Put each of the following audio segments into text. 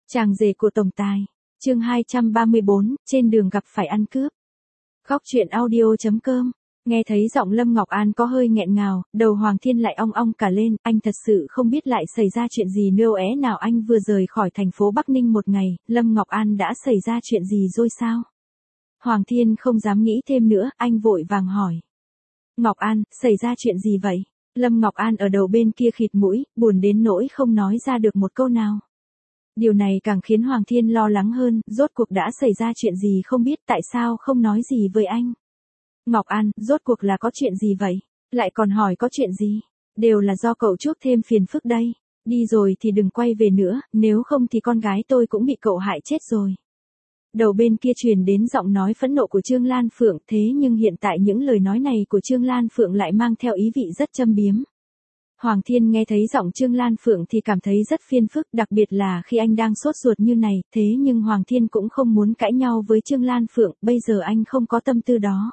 Chàng rể của tổng tài. Chương 234, trên đường gặp phải ăn cướp. Góc truyện audio.com. Nghe thấy giọng Lâm Ngọc An có hơi nghẹn ngào, đầu Hoàng Thiên lại ong ong cả lên, anh thật sự không biết lại xảy ra chuyện gì nữa nào. Anh vừa rời khỏi thành phố Bắc Ninh một ngày, Lâm Ngọc An đã xảy ra chuyện gì rồi sao? Hoàng Thiên không dám nghĩ thêm nữa, anh vội vàng hỏi. Ngọc An, xảy ra chuyện gì vậy? Lâm Ngọc An ở đầu bên kia khịt mũi, buồn đến nỗi không nói ra được một câu nào. Điều này càng khiến Hoàng Thiên lo lắng hơn, rốt cuộc đã xảy ra chuyện gì không biết, tại sao không nói gì với anh? Ngọc An, rốt cuộc là có chuyện gì vậy? Lại còn hỏi có chuyện gì? Đều là do cậu chuốc thêm phiền phức đây. Đi rồi thì đừng quay về nữa, nếu không thì con gái tôi cũng bị cậu hại chết rồi. Đầu bên kia truyền đến giọng nói phẫn nộ của Trương Lan Phượng, thế nhưng hiện tại những lời nói này của Trương Lan Phượng lại mang theo ý vị rất châm biếm. Hoàng Thiên nghe thấy giọng Trương Lan Phượng thì cảm thấy rất phiền phức, đặc biệt là khi anh đang sốt ruột như này, thế nhưng Hoàng Thiên cũng không muốn cãi nhau với Trương Lan Phượng, bây giờ anh không có tâm tư đó.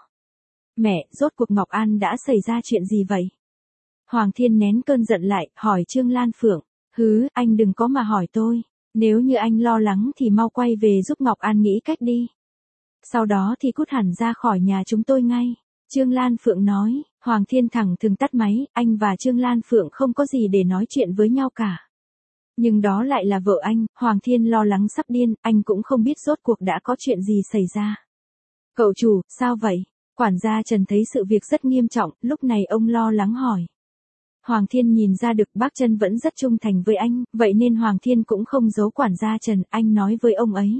Mẹ, rốt cuộc Ngọc An đã xảy ra chuyện gì vậy? Hoàng Thiên nén cơn giận lại, hỏi Trương Lan Phượng. Anh đừng có mà hỏi tôi. Nếu như anh lo lắng thì mau quay về giúp Ngọc An nghĩ cách đi. Sau đó thì cút hẳn ra khỏi nhà chúng tôi ngay. Trương Lan Phượng nói. Hoàng Thiên thẳng thừng tắt máy, anh và Trương Lan Phượng không có gì để nói chuyện với nhau cả. Nhưng đó lại là vợ anh, Hoàng Thiên lo lắng sắp điên, anh cũng không biết rốt cuộc đã có chuyện gì xảy ra. Cậu chủ, sao vậy? Quản gia Trần thấy sự việc rất nghiêm trọng, lúc này ông lo lắng hỏi. Hoàng Thiên nhìn ra được bác Trân vẫn rất trung thành với anh, vậy nên Hoàng Thiên cũng không giấu quản gia Trần, anh nói với ông ấy.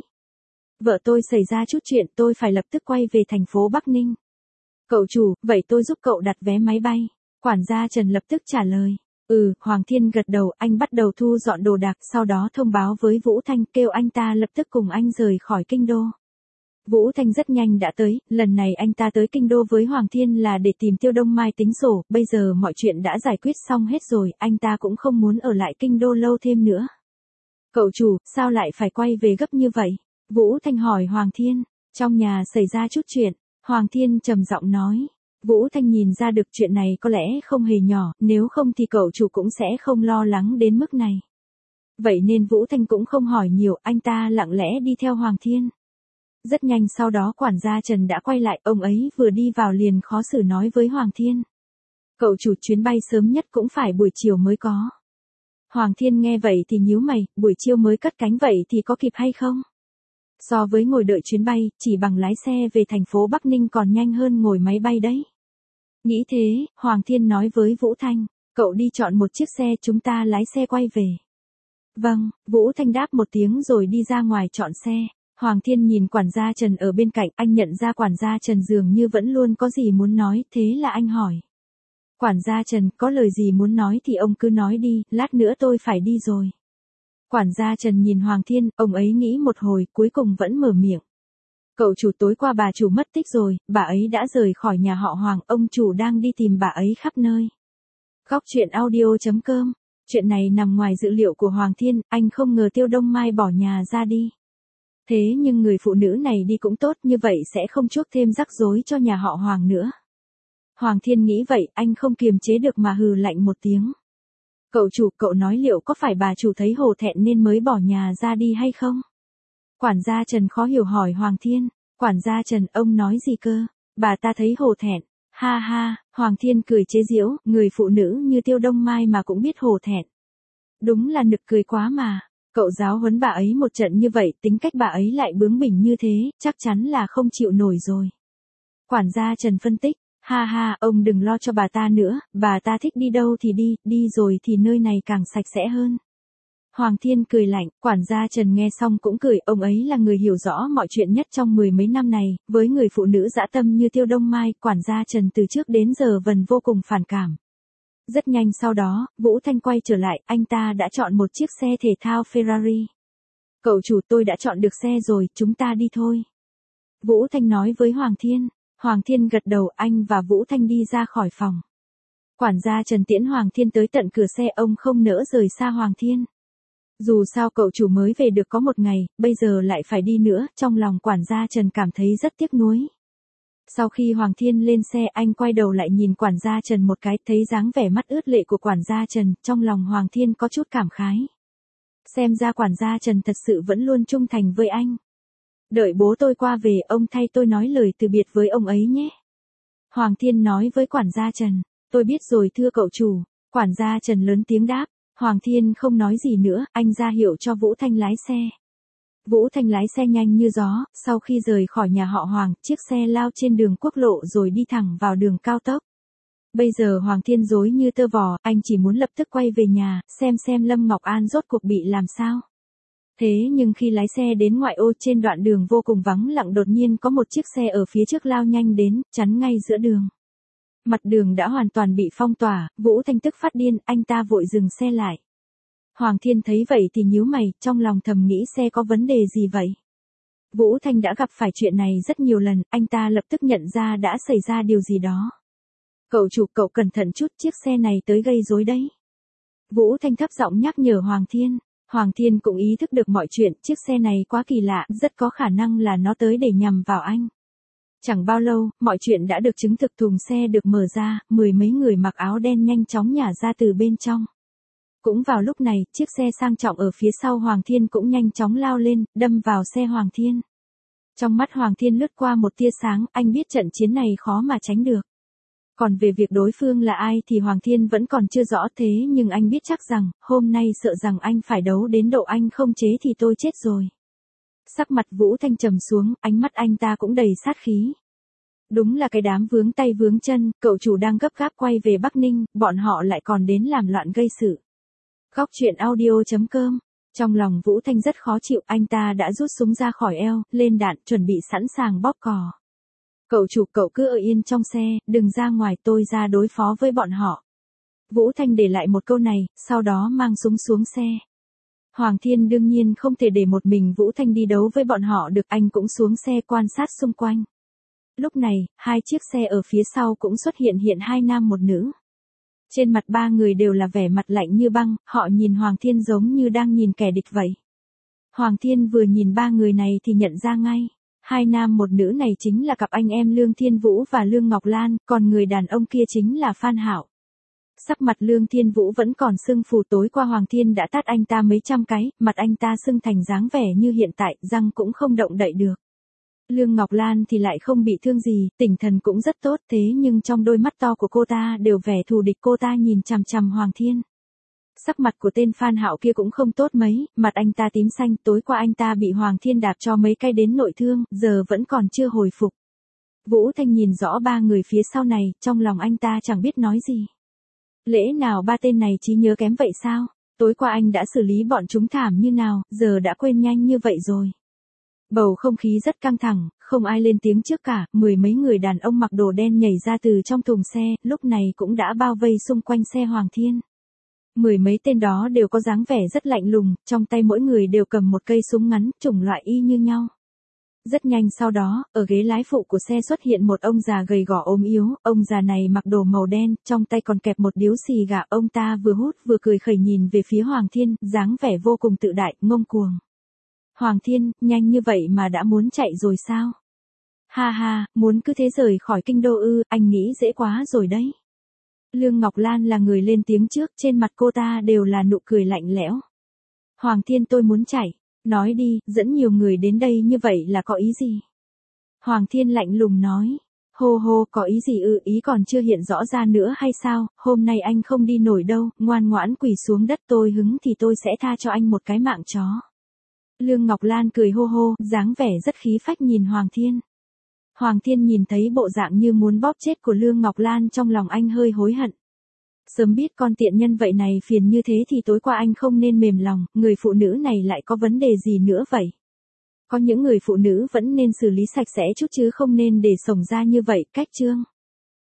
Vợ tôi xảy ra chút chuyện, tôi phải lập tức quay về thành phố Bắc Ninh. Cậu chủ, vậy tôi giúp cậu đặt vé máy bay. Quản gia Trần lập tức trả lời. Hoàng Thiên gật đầu, anh bắt đầu thu dọn đồ đạc, sau đó thông báo với Vũ Thanh, kêu anh ta lập tức cùng anh rời khỏi kinh đô. Vũ Thanh rất nhanh đã tới, lần này anh ta tới kinh đô với Hoàng Thiên là để tìm Tiêu Đông Mai tính sổ, bây giờ mọi chuyện đã giải quyết xong hết rồi, anh ta cũng không muốn ở lại kinh đô lâu thêm nữa. Cậu chủ, sao lại phải quay về gấp như vậy? Vũ Thanh hỏi Hoàng Thiên, trong nhà xảy ra chút chuyện, Hoàng Thiên trầm giọng nói. Vũ Thanh nhìn ra được chuyện này có lẽ không hề nhỏ, nếu không thì cậu chủ cũng sẽ không lo lắng đến mức này. Vậy nên Vũ Thanh cũng không hỏi nhiều, anh ta lặng lẽ đi theo Hoàng Thiên. Rất nhanh sau đó quản gia Trần đã quay lại, ông ấy vừa đi vào liền khó xử nói với Hoàng Thiên. Cậu chủ, chuyến bay sớm nhất cũng phải buổi chiều mới có. Hoàng Thiên nghe vậy thì nhíu mày, buổi chiều mới cất cánh vậy thì có kịp hay không? So với ngồi đợi chuyến bay, chỉ bằng lái xe về thành phố Bắc Ninh còn nhanh hơn ngồi máy bay đấy. Nghĩ thế, Hoàng Thiên nói với Vũ Thanh, cậu đi chọn một chiếc xe, chúng ta lái xe quay về. Vâng, Vũ Thanh đáp một tiếng rồi đi ra ngoài chọn xe. Hoàng Thiên nhìn quản gia Trần ở bên cạnh, anh nhận ra quản gia Trần dường như vẫn luôn có gì muốn nói, thế là anh hỏi. Quản gia Trần, có lời gì muốn nói thì ông cứ nói đi, lát nữa tôi phải đi rồi. Quản gia Trần nhìn Hoàng Thiên, ông ấy nghĩ một hồi, cuối cùng vẫn mở miệng. Cậu chủ, tối qua bà chủ mất tích rồi, bà ấy đã rời khỏi nhà họ Hoàng, ông chủ đang đi tìm bà ấy khắp nơi. Góc truyện audio.com. Chuyện này nằm ngoài dự liệu của Hoàng Thiên, anh không ngờ Tiêu Đông Mai bỏ nhà ra đi. Thế nhưng người phụ nữ này đi cũng tốt, như vậy sẽ không chuốc thêm rắc rối cho nhà họ Hoàng nữa. Hoàng Thiên nghĩ vậy, anh không kiềm chế được mà hừ lạnh một tiếng. Cậu chủ, cậu nói liệu có phải bà chủ thấy hổ thẹn nên mới bỏ nhà ra đi hay không? Quản gia Trần khó hiểu hỏi Hoàng Thiên. Quản gia Trần, ông nói gì cơ? Bà ta thấy hổ thẹn. Ha ha, Hoàng Thiên cười chế giễu, người phụ nữ như Tiêu Đông Mai mà cũng biết hổ thẹn. Đúng là nực cười quá mà. Cậu giáo huấn bà ấy một trận như vậy, tính cách bà ấy lại bướng bỉnh như thế, chắc chắn là không chịu nổi rồi. Quản gia Trần phân tích. Ha ha, ông đừng lo cho bà ta nữa, bà ta thích đi đâu thì đi, đi rồi thì nơi này càng sạch sẽ hơn. Hoàng Thiên cười lạnh, quản gia Trần nghe xong cũng cười, ông ấy là người hiểu rõ mọi chuyện nhất trong mười mấy năm này, với người phụ nữ dã tâm như Tiêu Đông Mai, quản gia Trần từ trước đến giờ vẫn vô cùng phản cảm. Rất nhanh sau đó, Vũ Thanh quay trở lại, anh ta đã chọn một chiếc xe thể thao Ferrari. Cậu chủ, tôi đã chọn được xe rồi, chúng ta đi thôi. Vũ Thanh nói với Hoàng Thiên. Hoàng Thiên gật đầu, anh và Vũ Thanh đi ra khỏi phòng. Quản gia Trần tiễn Hoàng Thiên tới tận cửa xe, ông không nỡ rời xa Hoàng Thiên. Dù sao cậu chủ mới về được có một ngày, bây giờ lại phải đi nữa, trong lòng quản gia Trần cảm thấy rất tiếc nuối. Sau khi Hoàng Thiên lên xe, anh quay đầu lại nhìn quản gia Trần một cái, thấy dáng vẻ mắt ướt lệ của quản gia Trần, trong lòng Hoàng Thiên có chút cảm khái. Xem ra quản gia Trần thật sự vẫn luôn trung thành với anh. Đợi bố tôi qua về, ông thay tôi nói lời từ biệt với ông ấy nhé. Hoàng Thiên nói với quản gia Trần. Tôi biết rồi thưa cậu chủ. Quản gia Trần lớn tiếng đáp. Hoàng Thiên không nói gì nữa, anh ra hiệu cho Vũ Thanh lái xe. Vũ Thanh lái xe nhanh như gió, sau khi rời khỏi nhà họ Hoàng, chiếc xe lao trên đường quốc lộ rồi đi thẳng vào đường cao tốc. Bây giờ Hoàng Thiên rối như tơ vò, anh chỉ muốn lập tức quay về nhà, xem Lâm Ngọc An rốt cuộc bị làm sao. Thế nhưng khi lái xe đến ngoại ô trên đoạn đường vô cùng vắng lặng, đột nhiên có một chiếc xe ở phía trước lao nhanh đến, chắn ngay giữa đường. Mặt đường đã hoàn toàn bị phong tỏa, Vũ Thanh tức phát điên, anh ta vội dừng xe lại. Hoàng Thiên thấy vậy thì nhíu mày, trong lòng thầm nghĩ xe có vấn đề gì vậy? Vũ Thanh đã gặp phải chuyện này rất nhiều lần, anh ta lập tức nhận ra đã xảy ra điều gì đó. Cậu chủ, cậu cẩn thận chút, chiếc xe này tới gây rối đấy. Vũ Thanh thấp giọng nhắc nhở Hoàng Thiên. Hoàng Thiên cũng ý thức được mọi chuyện, chiếc xe này quá kỳ lạ, rất có khả năng là nó tới để nhằm vào anh. Chẳng bao lâu, mọi chuyện đã được chứng thực, thùng xe được mở ra, mười mấy người mặc áo đen nhanh chóng nhả ra từ bên trong. Cũng vào lúc này, chiếc xe sang trọng ở phía sau Hoàng Thiên cũng nhanh chóng lao lên, đâm vào xe Hoàng Thiên. Trong mắt Hoàng Thiên lướt qua một tia sáng, anh biết trận chiến này khó mà tránh được. Còn về việc đối phương là ai thì Hoàng Thiên vẫn còn chưa rõ, thế nhưng anh biết chắc rằng, hôm nay sợ rằng anh phải đấu đến độ anh không chế thì tôi chết rồi. Sắc mặt Vũ Thanh trầm xuống, ánh mắt anh ta cũng đầy sát khí. Đúng là cái đám vướng tay vướng chân, cậu chủ đang gấp gáp quay về Bắc Ninh, bọn họ lại còn đến làm loạn gây sự. Góc truyện audio.com. Trong lòng Vũ Thanh rất khó chịu, anh ta đã rút súng ra khỏi eo, lên đạn, chuẩn bị sẵn sàng bóp cò. Cậu chủ, cậu cứ ở yên trong xe, đừng ra ngoài, tôi ra đối phó với bọn họ. Vũ Thanh để lại một câu này, sau đó mang súng xuống xe. Hoàng Thiên đương nhiên không thể để một mình Vũ Thanh đi đấu với bọn họ được, anh cũng xuống xe quan sát xung quanh. Lúc này, hai chiếc xe ở phía sau cũng xuất hiện hai nam một nữ. Trên mặt ba người đều là vẻ mặt lạnh như băng, họ nhìn Hoàng Thiên giống như đang nhìn kẻ địch vậy. Hoàng Thiên vừa nhìn ba người này thì nhận ra ngay. Hai nam một nữ này chính là cặp anh em Lương Thiên Vũ và Lương Ngọc Lan, còn người đàn ông kia chính là Phan Hạo. Sắc mặt Lương Thiên Vũ vẫn còn sưng phù, tối qua Hoàng Thiên đã tát anh ta mấy trăm cái, mặt anh ta sưng thành dáng vẻ như hiện tại, răng cũng không động đậy được. Lương Ngọc Lan thì lại không bị thương gì, tinh thần cũng rất tốt, thế nhưng trong đôi mắt to của cô ta đều vẻ thù địch, cô ta nhìn chằm chằm Hoàng Thiên. Sắc mặt của tên Phan Hạo kia cũng không tốt mấy, mặt anh ta tím xanh, tối qua anh ta bị Hoàng Thiên đạp cho mấy cái đến nội thương, giờ vẫn còn chưa hồi phục. Vũ Thanh nhìn rõ ba người phía sau này, trong lòng anh ta chẳng biết nói gì. Lẽ nào ba tên này trí nhớ kém vậy sao? Tối qua anh đã xử lý bọn chúng thảm như nào, giờ đã quên nhanh như vậy rồi. Bầu không khí rất căng thẳng, không ai lên tiếng trước cả, mười mấy người đàn ông mặc đồ đen nhảy ra từ trong thùng xe, lúc này cũng đã bao vây xung quanh xe Hoàng Thiên. Mười mấy tên đó đều có dáng vẻ rất lạnh lùng, trong tay mỗi người đều cầm một cây súng ngắn, chủng loại y như nhau. Rất nhanh sau đó, ở ghế lái phụ của xe xuất hiện một ông già gầy gò ốm yếu, ông già này mặc đồ màu đen, trong tay còn kẹp một điếu xì gà, ông ta vừa hút vừa cười khẩy nhìn về phía Hoàng Thiên, dáng vẻ vô cùng tự đại, ngông cuồng. Hoàng Thiên, nhanh như vậy mà đã muốn chạy rồi sao? Ha ha, muốn cứ thế rời khỏi kinh đô ư, anh nghĩ dễ quá rồi đấy. Lương Ngọc Lan là người lên tiếng trước, trên mặt cô ta đều là nụ cười lạnh lẽo. Hoàng Thiên, tôi muốn chạy. Nói đi, dẫn nhiều người đến đây như vậy là có ý gì? Hoàng Thiên lạnh lùng nói. Hô hô, có ý gì ư, ý còn chưa hiện rõ ra nữa hay sao, hôm nay anh không đi nổi đâu, ngoan ngoãn quỳ xuống đất, tôi hứng thì tôi sẽ tha cho anh một cái mạng chó. Lương Ngọc Lan cười hô hô, dáng vẻ rất khí phách nhìn Hoàng Thiên. Hoàng Thiên nhìn thấy bộ dạng như muốn bóp chết của Lương Ngọc Lan, trong lòng anh hơi hối hận. Sớm biết con tiện nhân vậy này phiền như thế thì tối qua anh không nên mềm lòng, người phụ nữ này lại có vấn đề gì nữa vậy? Có những người phụ nữ vẫn nên xử lý sạch sẽ chút chứ không nên để xổng ra như vậy, cách chương.